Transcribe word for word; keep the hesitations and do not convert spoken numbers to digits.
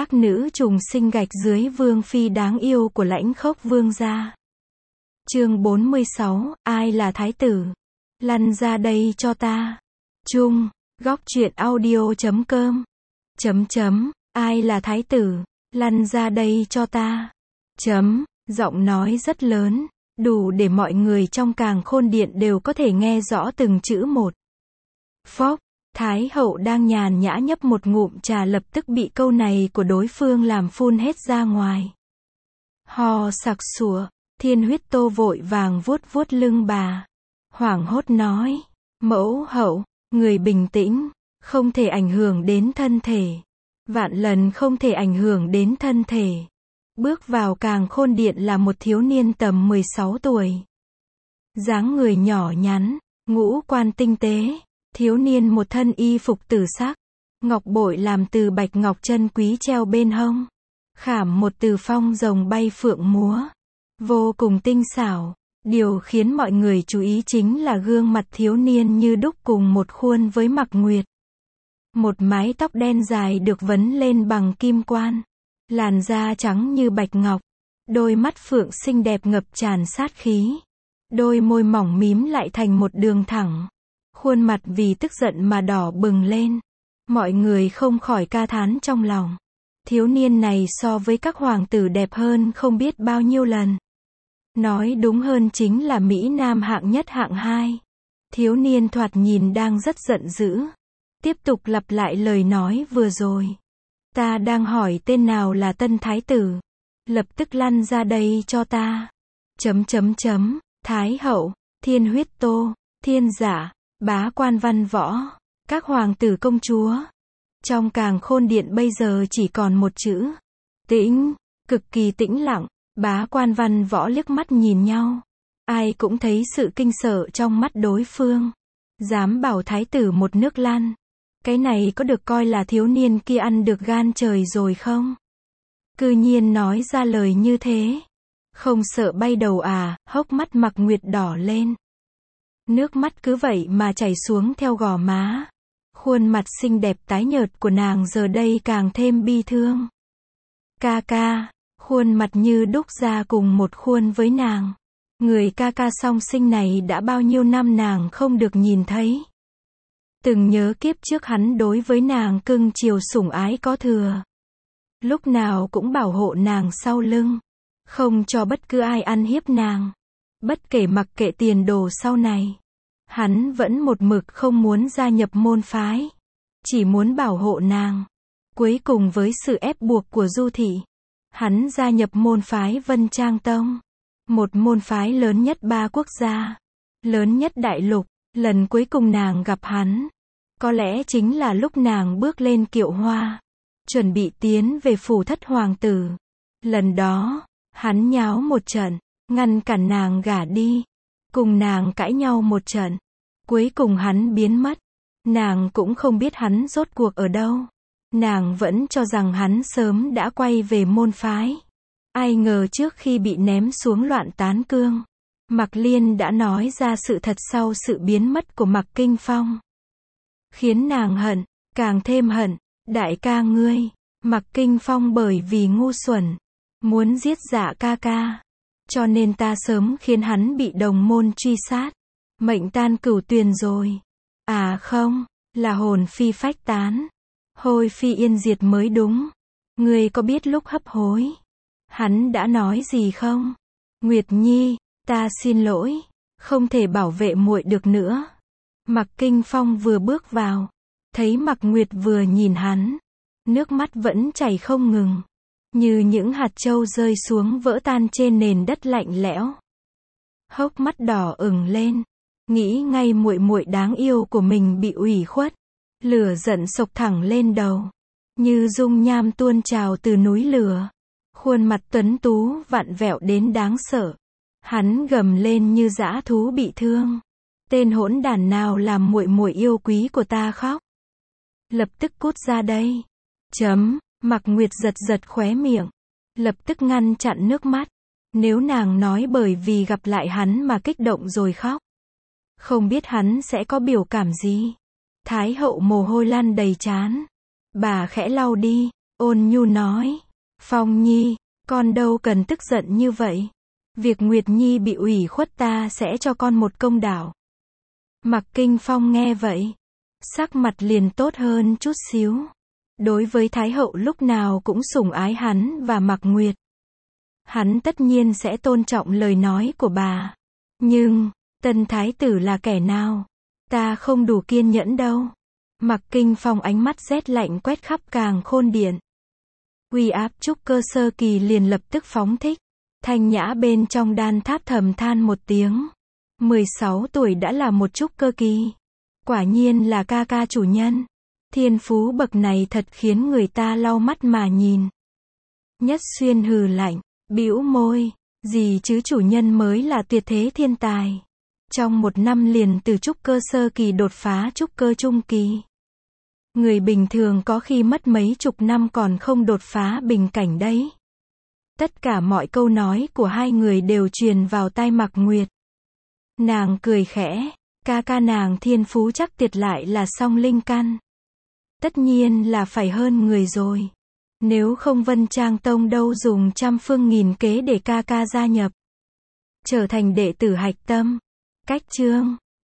Các nữ trùng sinh gạch dưới vương phi đáng yêu của Lãnh Khốc Vương gia. Chương bốn mươi sáu, ai là thái tử? Lăn ra đây cho ta. Chung, góc truyện audio chấm com. Chấm chấm, ai là thái tử? Lăn ra đây cho ta. Chấm, giọng nói rất lớn, đủ để mọi người trong Càng Khôn Điện đều có thể nghe rõ từng chữ một. Phốc, Thái hậu đang nhàn nhã nhấp một ngụm trà lập tức bị câu này của đối phương làm phun hết ra ngoài. Hò sặc sụa, Thiên Huyết Tô vội vàng vuốt vuốt lưng bà. Hoảng hốt nói, mẫu hậu, người bình tĩnh, không thể ảnh hưởng đến thân thể. Vạn lần không thể ảnh hưởng đến thân thể. Bước vào Càng Khôn Điện là một thiếu niên tầm mười sáu tuổi. Dáng người nhỏ nhắn, ngũ quan tinh tế. Thiếu niên một thân y phục tử sắc, ngọc bội làm từ bạch ngọc chân quý treo bên hông, khảm một từ phong rồng bay phượng múa, vô cùng tinh xảo. Điều khiến mọi người chú ý chính là gương mặt thiếu niên như đúc cùng một khuôn với Mạc Nguyệt. Một mái tóc đen dài được vấn lên bằng kim quan, làn da trắng như bạch ngọc, đôi mắt phượng xinh đẹp ngập tràn sát khí, đôi môi mỏng mím lại thành một đường thẳng. Khuôn mặt vì tức giận mà đỏ bừng lên. Mọi người không khỏi ca thán trong lòng. Thiếu niên này so với các hoàng tử đẹp hơn không biết bao nhiêu lần. Nói đúng hơn chính là Mỹ Nam hạng nhất hạng hai. Thiếu niên thoạt nhìn đang rất giận dữ. Tiếp tục lặp lại lời nói vừa rồi. Ta đang hỏi tên nào là tân thái tử. Lập tức lăn ra đây cho ta. Chấm chấm chấm, Thái hậu, Thiên Huyết Tô, Thiên Giả. Bá Quan Văn Võ, các hoàng tử công chúa. Trong Càng Khôn Điện bây giờ chỉ còn một chữ. Tĩnh, cực kỳ tĩnh lặng. Bá Quan Văn Võ liếc mắt nhìn nhau. Ai cũng thấy sự kinh sợ trong mắt đối phương. Dám bảo thái tử một nước lăn. Cái này có được coi là thiếu niên kia ăn được gan trời rồi không? Cư nhiên nói ra lời như thế. Không sợ bay đầu à? Hốc mắt Mạc Nguyệt đỏ lên. Nước mắt cứ vậy mà chảy xuống theo gò má. Khuôn mặt xinh đẹp tái nhợt của nàng giờ đây càng thêm bi thương. Ca ca, khuôn mặt như đúc ra cùng một khuôn với nàng. Người ca ca song sinh này đã bao nhiêu năm nàng không được nhìn thấy. Từng nhớ kiếp trước hắn đối với nàng cưng chiều sủng ái có thừa. Lúc nào cũng bảo hộ nàng sau lưng. Không cho bất cứ ai ăn hiếp nàng. Bất kể mặc kệ tiền đồ sau này. Hắn vẫn một mực không muốn gia nhập môn phái. Chỉ muốn bảo hộ nàng. Cuối cùng với sự ép buộc của Du Thị. Hắn gia nhập môn phái Vân Trang Tông. Một môn phái lớn nhất ba quốc gia. Lớn nhất đại lục. Lần cuối cùng nàng gặp hắn. Có lẽ chính là lúc nàng bước lên kiệu hoa. Chuẩn bị tiến về phủ thất hoàng tử. Lần đó, hắn nháo một trận. Ngăn cản nàng gả đi. Cùng nàng cãi nhau một trận. Cuối cùng hắn biến mất. Nàng cũng không biết hắn rốt cuộc ở đâu. Nàng vẫn cho rằng hắn sớm đã quay về môn phái. Ai ngờ trước khi bị ném xuống Loạn Tán Cương, Mạc Liên đã nói ra sự thật sau sự biến mất của Mạc Kinh Phong. Khiến nàng hận, càng thêm hận. Đại ca ngươi, Mạc Kinh Phong bởi vì ngu xuẩn, muốn giết Dạ ca ca. Cho nên ta sớm khiến hắn bị đồng môn truy sát. Mệnh tan cửu tuyền rồi. À không, là hồn phi phách tán. Hôi phi yên diệt mới đúng. Ngươi có biết lúc hấp hối hắn đã nói gì không? Nguyệt Nhi, ta xin lỗi. Không thể bảo vệ muội được nữa. Mạc Kinh Phong vừa bước vào. Thấy Mạc Nguyệt vừa nhìn hắn. Nước mắt vẫn chảy không ngừng. Như những hạt châu rơi xuống vỡ tan trên nền đất lạnh lẽo. Hốc mắt đỏ ửng lên, nghĩ ngay muội muội đáng yêu của mình bị ủy khuất, lửa giận sộc thẳng lên đầu, như dung nham tuôn trào từ núi lửa. Khuôn mặt tuấn tú vặn vẹo đến đáng sợ. Hắn gầm lên như dã thú bị thương. Tên hỗn đản nào làm muội muội yêu quý của ta khóc? Lập tức cút ra đây. Chấm. Mạc Nguyệt giật giật khóe miệng, lập tức ngăn chặn nước mắt. Nếu nàng nói bởi vì gặp lại hắn mà kích động rồi khóc, không biết hắn sẽ có biểu cảm gì. Thái hậu mồ hôi lăn đầy trán. Bà khẽ lau đi, ôn nhu nói. Phong Nhi, con đâu cần tức giận như vậy. Việc Nguyệt Nhi bị ủy khuất ta sẽ cho con một công đạo. Mặc Kinh Phong nghe vậy, sắc mặt liền tốt hơn chút xíu. Đối với Thái hậu lúc nào cũng sủng ái hắn và Mặc Nguyệt. Hắn tất nhiên sẽ tôn trọng lời nói của bà. Nhưng, tân thái tử là kẻ nào? Ta không đủ kiên nhẫn đâu. Mặc Kinh Phong ánh mắt rét lạnh quét khắp Càn Khôn Điện. Uy áp trúc cơ sơ kỳ liền lập tức phóng thích. Thanh Nhã bên trong đan tháp thầm than một tiếng. mười sáu tuổi đã là một trúc cơ kỳ. Quả nhiên là ca ca chủ nhân. Thiên phú bậc này thật khiến người ta lau mắt mà nhìn. Nhất Xuyên hừ lạnh, bĩu môi. Gì chứ chủ nhân mới là tuyệt thế thiên tài. Trong một năm liền từ trúc cơ sơ kỳ đột phá trúc cơ trung kỳ. Người bình thường có khi mất mấy chục năm còn không đột phá bình cảnh đấy. Tất cả mọi câu nói của hai người đều truyền vào tai Mặc Nguyệt. Nàng cười khẽ, ca ca nàng thiên phú chắc tuyệt lại là song linh căn. Tất nhiên là phải hơn người rồi. Nếu không Vân Trang Tông đâu dùng trăm phương nghìn kế để ca ca gia nhập. Trở thành đệ tử hạch tâm. Cách chương